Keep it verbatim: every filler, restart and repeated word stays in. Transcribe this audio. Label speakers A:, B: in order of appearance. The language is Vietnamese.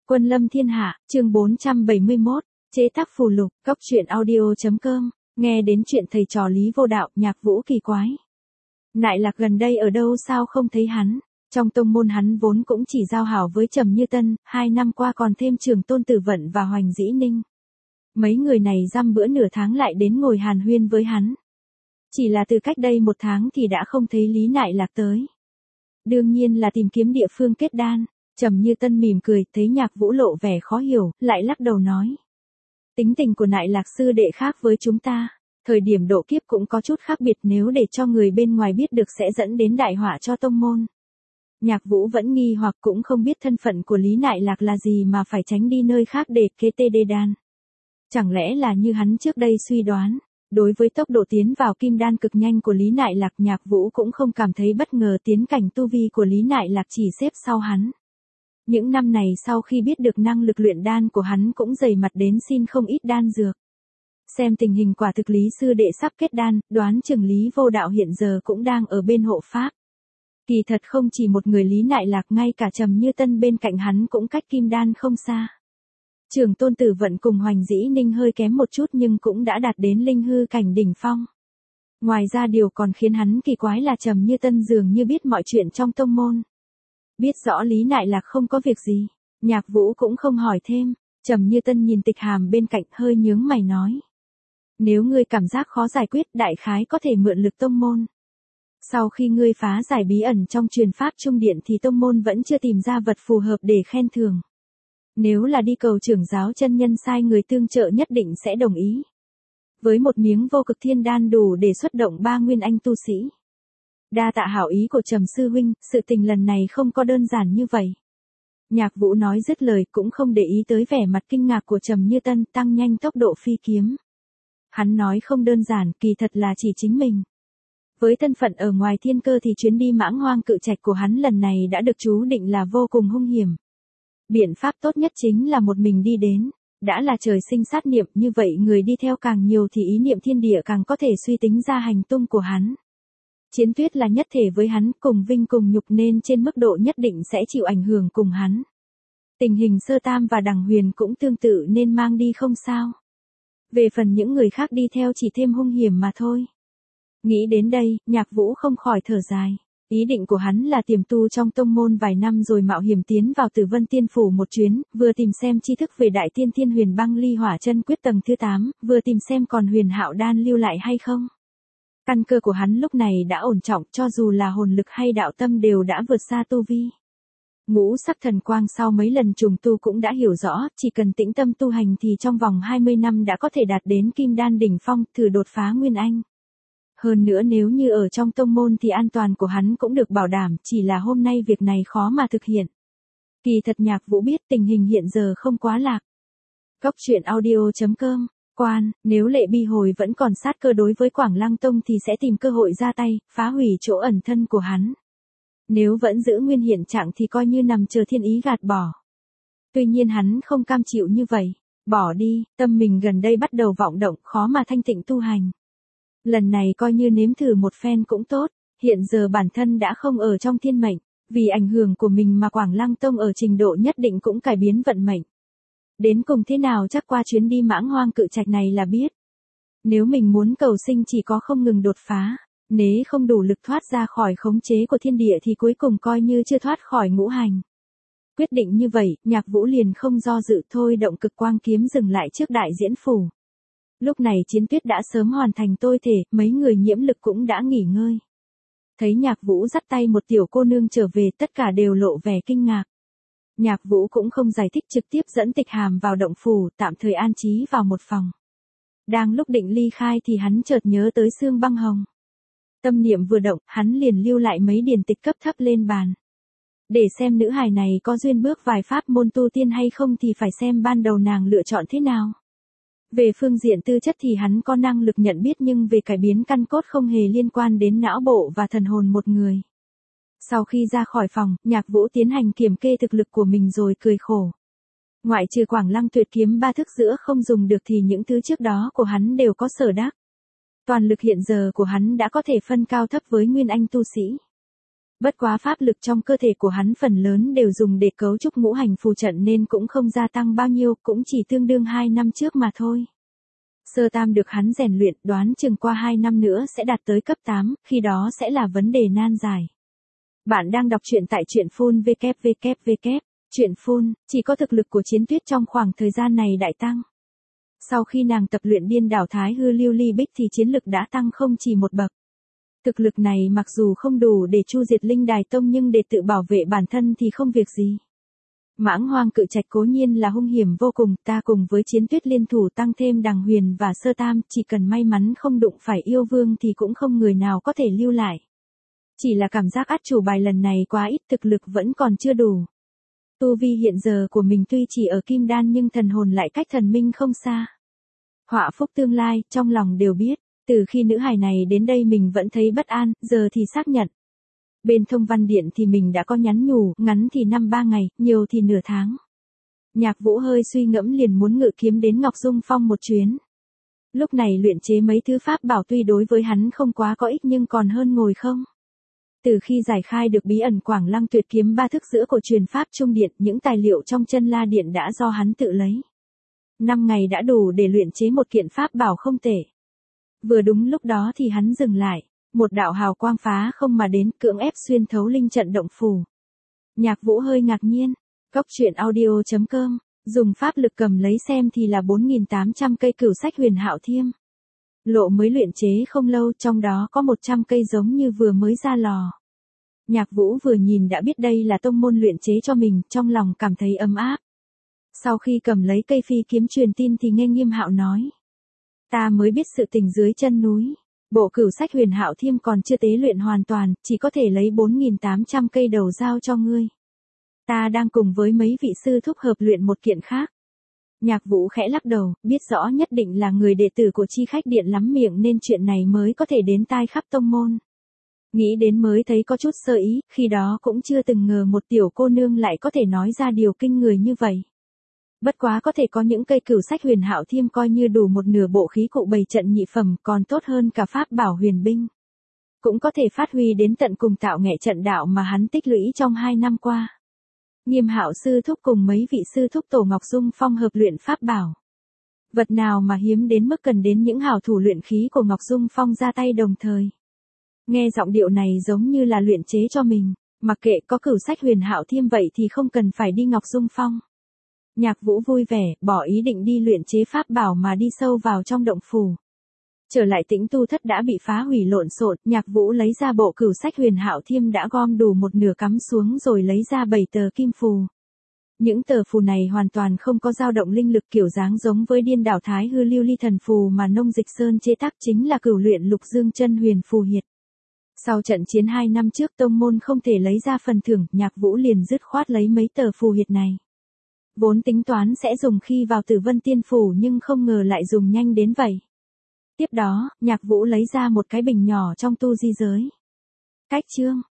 A: Quân lâm thiên hạ, chương bốn trăm bảy mươi mốt, chế tác phù lục, cóc truyện audio.com, nghe đến chuyện thầy trò Lý Vô Đạo, Nhạc Vũ kỳ quái. Nại Lạc gần đây ở đâu sao không thấy hắn, trong tông môn hắn vốn cũng chỉ giao hảo với Trầm Như Tân, hai năm qua còn thêm Trường Tôn Tử Vận và Hoành Dĩ Ninh. Mấy người này dăm bữa nửa tháng lại đến ngồi hàn huyên với hắn. Chỉ là từ cách đây một tháng thì đã không thấy Lý Nại Lạc tới. Đương nhiên là tìm kiếm địa phương kết đan. Trầm Như Tân mỉm cười, thấy Nhạc Vũ lộ vẻ khó hiểu, lại lắc đầu nói. Tính tình của Nại Lạc sư đệ khác với chúng ta, thời điểm độ kiếp cũng có chút khác biệt, nếu để cho người bên ngoài biết được sẽ dẫn đến đại họa cho tông môn. Nhạc Vũ vẫn nghi hoặc cũng không biết thân phận của Lý Nại Lạc là gì mà phải tránh đi nơi khác để kế tê đê đan. Chẳng lẽ là như hắn trước đây suy đoán, đối với tốc độ tiến vào kim đan cực nhanh của Lý Nại Lạc, Nhạc Vũ cũng không cảm thấy bất ngờ, tiến cảnh tu vi của Lý Nại Lạc chỉ xếp sau hắn. Những năm này sau khi biết được năng lực luyện đan của hắn cũng dày mặt đến xin không ít đan dược. Xem tình hình quả thực Lý sư đệ sắp kết đan, đoán chừng Lý Vô Đạo hiện giờ cũng đang ở bên hộ pháp. Kỳ thật không chỉ một người Lý Nại Lạc, ngay cả Trầm Như Tân bên cạnh hắn cũng cách kim đan không xa. Trường Tôn Tử Vận cùng Hoành Dĩ Ninh hơi kém một chút nhưng cũng đã đạt đến linh hư cảnh đỉnh phong. Ngoài ra điều còn khiến hắn kỳ quái là Trầm Như Tân dường như biết mọi chuyện trong tông môn. Biết rõ Lý Nại Lạc không có việc gì, Nhạc Vũ cũng không hỏi thêm. Trầm Như Tân nhìn Tịch Hàm bên cạnh hơi nhướng mày nói. Nếu ngươi cảm giác khó giải quyết, đại khái có thể mượn lực tông môn. Sau khi ngươi phá giải bí ẩn trong truyền pháp trung điện thì tông môn vẫn chưa tìm ra vật phù hợp để khen thưởng. Nếu là đi cầu trưởng giáo chân nhân sai người tương trợ nhất định sẽ đồng ý. Với một miếng vô cực thiên đan đủ để xuất động ba nguyên anh tu sĩ. Đa tạ hảo ý của Trầm sư huynh, sự tình lần này không có đơn giản như vậy. Nhạc Vũ nói dứt lời cũng không để ý tới vẻ mặt kinh ngạc của Trầm Như Tân, tăng nhanh tốc độ phi kiếm. Hắn nói không đơn giản, kỳ thật là chỉ chính mình. Với thân phận ở ngoài thiên cơ thì chuyến đi Mãng Hoang Cự Trạch của hắn lần này đã được chú định là vô cùng hung hiểm. Biện pháp tốt nhất chính là một mình đi đến. Đã là trời sinh sát niệm, như vậy người đi theo càng nhiều thì ý niệm thiên địa càng có thể suy tính ra hành tung của hắn. Chiến Tuyết là nhất thể với hắn, cùng vinh cùng nhục nên trên mức độ nhất định sẽ chịu ảnh hưởng cùng hắn. Tình hình Sơ Tam và Đằng Huyền cũng tương tự nên mang đi không sao. Về phần những người khác đi theo chỉ thêm hung hiểm mà thôi. Nghĩ đến đây, Nhạc Vũ không khỏi thở dài. Ý định của hắn là tiềm tu trong tông môn vài năm rồi mạo hiểm tiến vào Tử Vân Tiên Phủ một chuyến, vừa tìm xem tri thức về Đại Tiên Thiên Huyền Băng Ly Hỏa Chân Quyết tầng thứ tám, vừa tìm xem còn Huyền Hạo Đan lưu lại hay không. Căn cơ của hắn lúc này đã ổn trọng, cho dù là hồn lực hay đạo tâm đều đã vượt xa tu vi. Ngũ sắc thần quang sau mấy lần trùng tu cũng đã hiểu rõ, chỉ cần tĩnh tâm tu hành thì trong vòng hai mươi năm đã có thể đạt đến kim đan đỉnh phong, thử đột phá nguyên anh. Hơn nữa nếu như ở trong tông môn thì an toàn của hắn cũng được bảo đảm, chỉ là hôm nay việc này khó mà thực hiện. Kỳ thật Nhạc Vũ biết tình hình hiện giờ không quá lạc. Cóc truyện audio.com, quan, nếu Lệ Bi Hồi vẫn còn sát cơ đối với Quảng Lăng Tông thì sẽ tìm cơ hội ra tay, phá hủy chỗ ẩn thân của hắn. Nếu vẫn giữ nguyên hiện trạng thì coi như nằm chờ thiên ý gạt bỏ. Tuy nhiên hắn không cam chịu như vậy, bỏ đi, tâm mình gần đây bắt đầu vọng động, khó mà thanh tịnh tu hành. Lần này coi như nếm thử một phen cũng tốt, hiện giờ bản thân đã không ở trong thiên mệnh, vì ảnh hưởng của mình mà Quảng Lăng Tông ở trình độ nhất định cũng cải biến vận mệnh. Đến cùng thế nào chắc qua chuyến đi Mãng Hoang Cự Trạch này là biết. Nếu mình muốn cầu sinh chỉ có không ngừng đột phá, nếu không đủ lực thoát ra khỏi khống chế của thiên địa thì cuối cùng coi như chưa thoát khỏi ngũ hành. Quyết định như vậy, Nhạc Vũ liền không do dự thôi động cực quang kiếm dừng lại trước đại diễn phủ. Lúc này Chiến Tuyết đã sớm hoàn thành tôi thể, mấy người nhiễm lực cũng đã nghỉ ngơi. Thấy Nhạc Vũ dắt tay một tiểu cô nương trở về, tất cả đều lộ vẻ kinh ngạc. Nhạc Vũ cũng không giải thích, trực tiếp dẫn Tịch Hàm vào động phủ, tạm thời an trí vào một phòng. Đang lúc định ly khai thì hắn chợt nhớ tới Sương Băng Hồng. Tâm niệm vừa động, hắn liền lưu lại mấy điển tịch cấp thấp lên bàn. Để xem nữ hài này có duyên bước vài pháp môn tu tiên hay không thì phải xem ban đầu nàng lựa chọn thế nào. Về phương diện tư chất thì hắn có năng lực nhận biết, nhưng về cải biến căn cốt không hề liên quan đến não bộ và thần hồn một người. Sau khi ra khỏi phòng, Nhạc Vũ tiến hành kiểm kê thực lực của mình rồi cười khổ. Ngoại trừ Quảng Lăng Tuyệt Kiếm ba thức giữa không dùng được thì những thứ trước đó của hắn đều có sở đắc. Toàn lực hiện giờ của hắn đã có thể phân cao thấp với nguyên anh tu sĩ. Bất quá pháp lực trong cơ thể của hắn phần lớn đều dùng để cấu trúc ngũ hành phù trận nên cũng không gia tăng bao nhiêu, cũng chỉ tương đương hai năm trước mà thôi. Sơ tam được hắn rèn luyện, đoán chừng qua hai năm nữa sẽ đạt tới cấp tám, khi đó sẽ là vấn đề nan giải. Bạn đang đọc truyện tại truyện phun vê kép vê kép vê kép. Truyện phun, chỉ có thực lực của Chiến Tuyết trong khoảng thời gian này đại tăng. Sau khi nàng tập luyện điên đảo Thái Hư Lưu Ly Bích thì chiến lực đã tăng không chỉ một bậc. Thực lực này mặc dù không đủ để chu diệt Linh Đài Tông nhưng để tự bảo vệ bản thân thì không việc gì. Mãng Hoang Cự Trạch cố nhiên là hung hiểm vô cùng, ta cùng với Chiến Tuyết liên thủ tăng thêm Đằng Huyền và Sơ Tam, chỉ cần may mắn không đụng phải yêu vương thì cũng không người nào có thể lưu lại. Chỉ là cảm giác át chủ bài lần này quá ít, thực lực vẫn còn chưa đủ. Tu vi hiện giờ của mình tuy chỉ ở kim đan nhưng thần hồn lại cách thần minh không xa. Họa phúc tương lai, trong lòng đều biết, từ khi nữ hài này đến đây mình vẫn thấy bất an, giờ thì xác nhận. Bên Thông Văn Điện thì mình đã có nhắn nhủ, ngắn thì năm ba ngày, nhiều thì nửa tháng. Nhạc Vũ hơi suy ngẫm liền muốn ngự kiếm đến Ngọc Dung Phong một chuyến. Lúc này luyện chế mấy thứ pháp bảo tuy đối với hắn không quá có ích nhưng còn hơn ngồi không. Từ khi giải khai được bí ẩn Quảng Lăng Tuyệt Kiếm ba thức giữa của truyền pháp Trung Điện, những tài liệu trong Chân La Điện đã do hắn tự lấy. Năm ngày đã đủ để luyện chế một kiện pháp bảo không tệ. Vừa đúng lúc đó thì hắn dừng lại, một đạo hào quang phá không mà đến, cưỡng ép xuyên thấu linh trận động phủ. Nhạc Vũ hơi ngạc nhiên, Cốc Truyện Audio chấm com, dùng pháp lực cầm lấy xem thì là bốn nghìn tám trăm cây Cửu Sách Huyền Hạo Thiêm. Lộ mới luyện chế không lâu, trong đó có một trăm cây giống như vừa mới ra lò. Nhạc Vũ vừa nhìn đã biết đây là tông môn luyện chế cho mình, trong lòng cảm thấy ấm áp. Sau khi cầm lấy cây phi kiếm truyền tin thì nghe Nghiêm Hạo nói. Ta mới biết sự tình dưới chân núi. Bộ Cửu Sách Huyền Hạo Thiêm còn chưa tế luyện hoàn toàn, chỉ có thể lấy bốn nghìn tám trăm cây đầu giao cho ngươi. Ta đang cùng với mấy vị sư thúc hợp luyện một kiện khác. Nhạc Vũ khẽ lắc đầu, biết rõ nhất định là người đệ tử của Chi Khách Điện lắm miệng nên chuyện này mới có thể đến tai khắp tông môn. Nghĩ đến mới thấy có chút sơ ý, khi đó cũng chưa từng ngờ một tiểu cô nương lại có thể nói ra điều kinh người như vậy. Bất quá có thể có những cây Cửu Sách Huyền Hạo Thiêm coi như đủ một nửa bộ khí cụ bày trận nhị phẩm, còn tốt hơn cả pháp bảo huyền binh. Cũng có thể phát huy đến tận cùng tạo nghệ trận đạo mà hắn tích lũy trong hai năm qua. Nghiêm Hạo sư thúc cùng mấy vị sư thúc tổ Ngọc Dung Phong hợp luyện pháp bảo. Vật nào mà hiếm đến mức cần đến những hảo thủ luyện khí của Ngọc Dung Phong ra tay đồng thời. Nghe giọng điệu này giống như là luyện chế cho mình, mặc kệ có Cửu Sách Huyền Hạo Thiêm vậy thì không cần phải đi Ngọc Dung Phong. Nhạc Vũ vui vẻ, bỏ ý định đi luyện chế pháp bảo mà đi sâu vào trong động phủ. Trở lại Tĩnh Tu Thất đã bị phá hủy lộn xộn, Nhạc Vũ lấy ra bộ Cửu Sách Huyền Hạo Thiêm đã gom đủ một nửa cắm xuống rồi lấy ra bảy tờ kim phù. Những tờ phù này hoàn toàn không có dao động linh lực, kiểu dáng giống với điên đảo Thái Hư Lưu Ly Thần Phù mà Nông Dịch Sơn chế tác, chính là cửu luyện Lục Dương Chân Huyền Phù Hiệt. Sau trận chiến hai năm trước tông môn không thể lấy ra phần thưởng, Nhạc Vũ liền dứt khoát lấy mấy tờ phù hiệt này. Vốn tính toán sẽ dùng khi vào Tử Vân Tiên Phủ nhưng không ngờ lại dùng nhanh đến vậy. Tiếp đó, Nhạc Vũ lấy ra một cái bình nhỏ trong tu di giới. Cách chương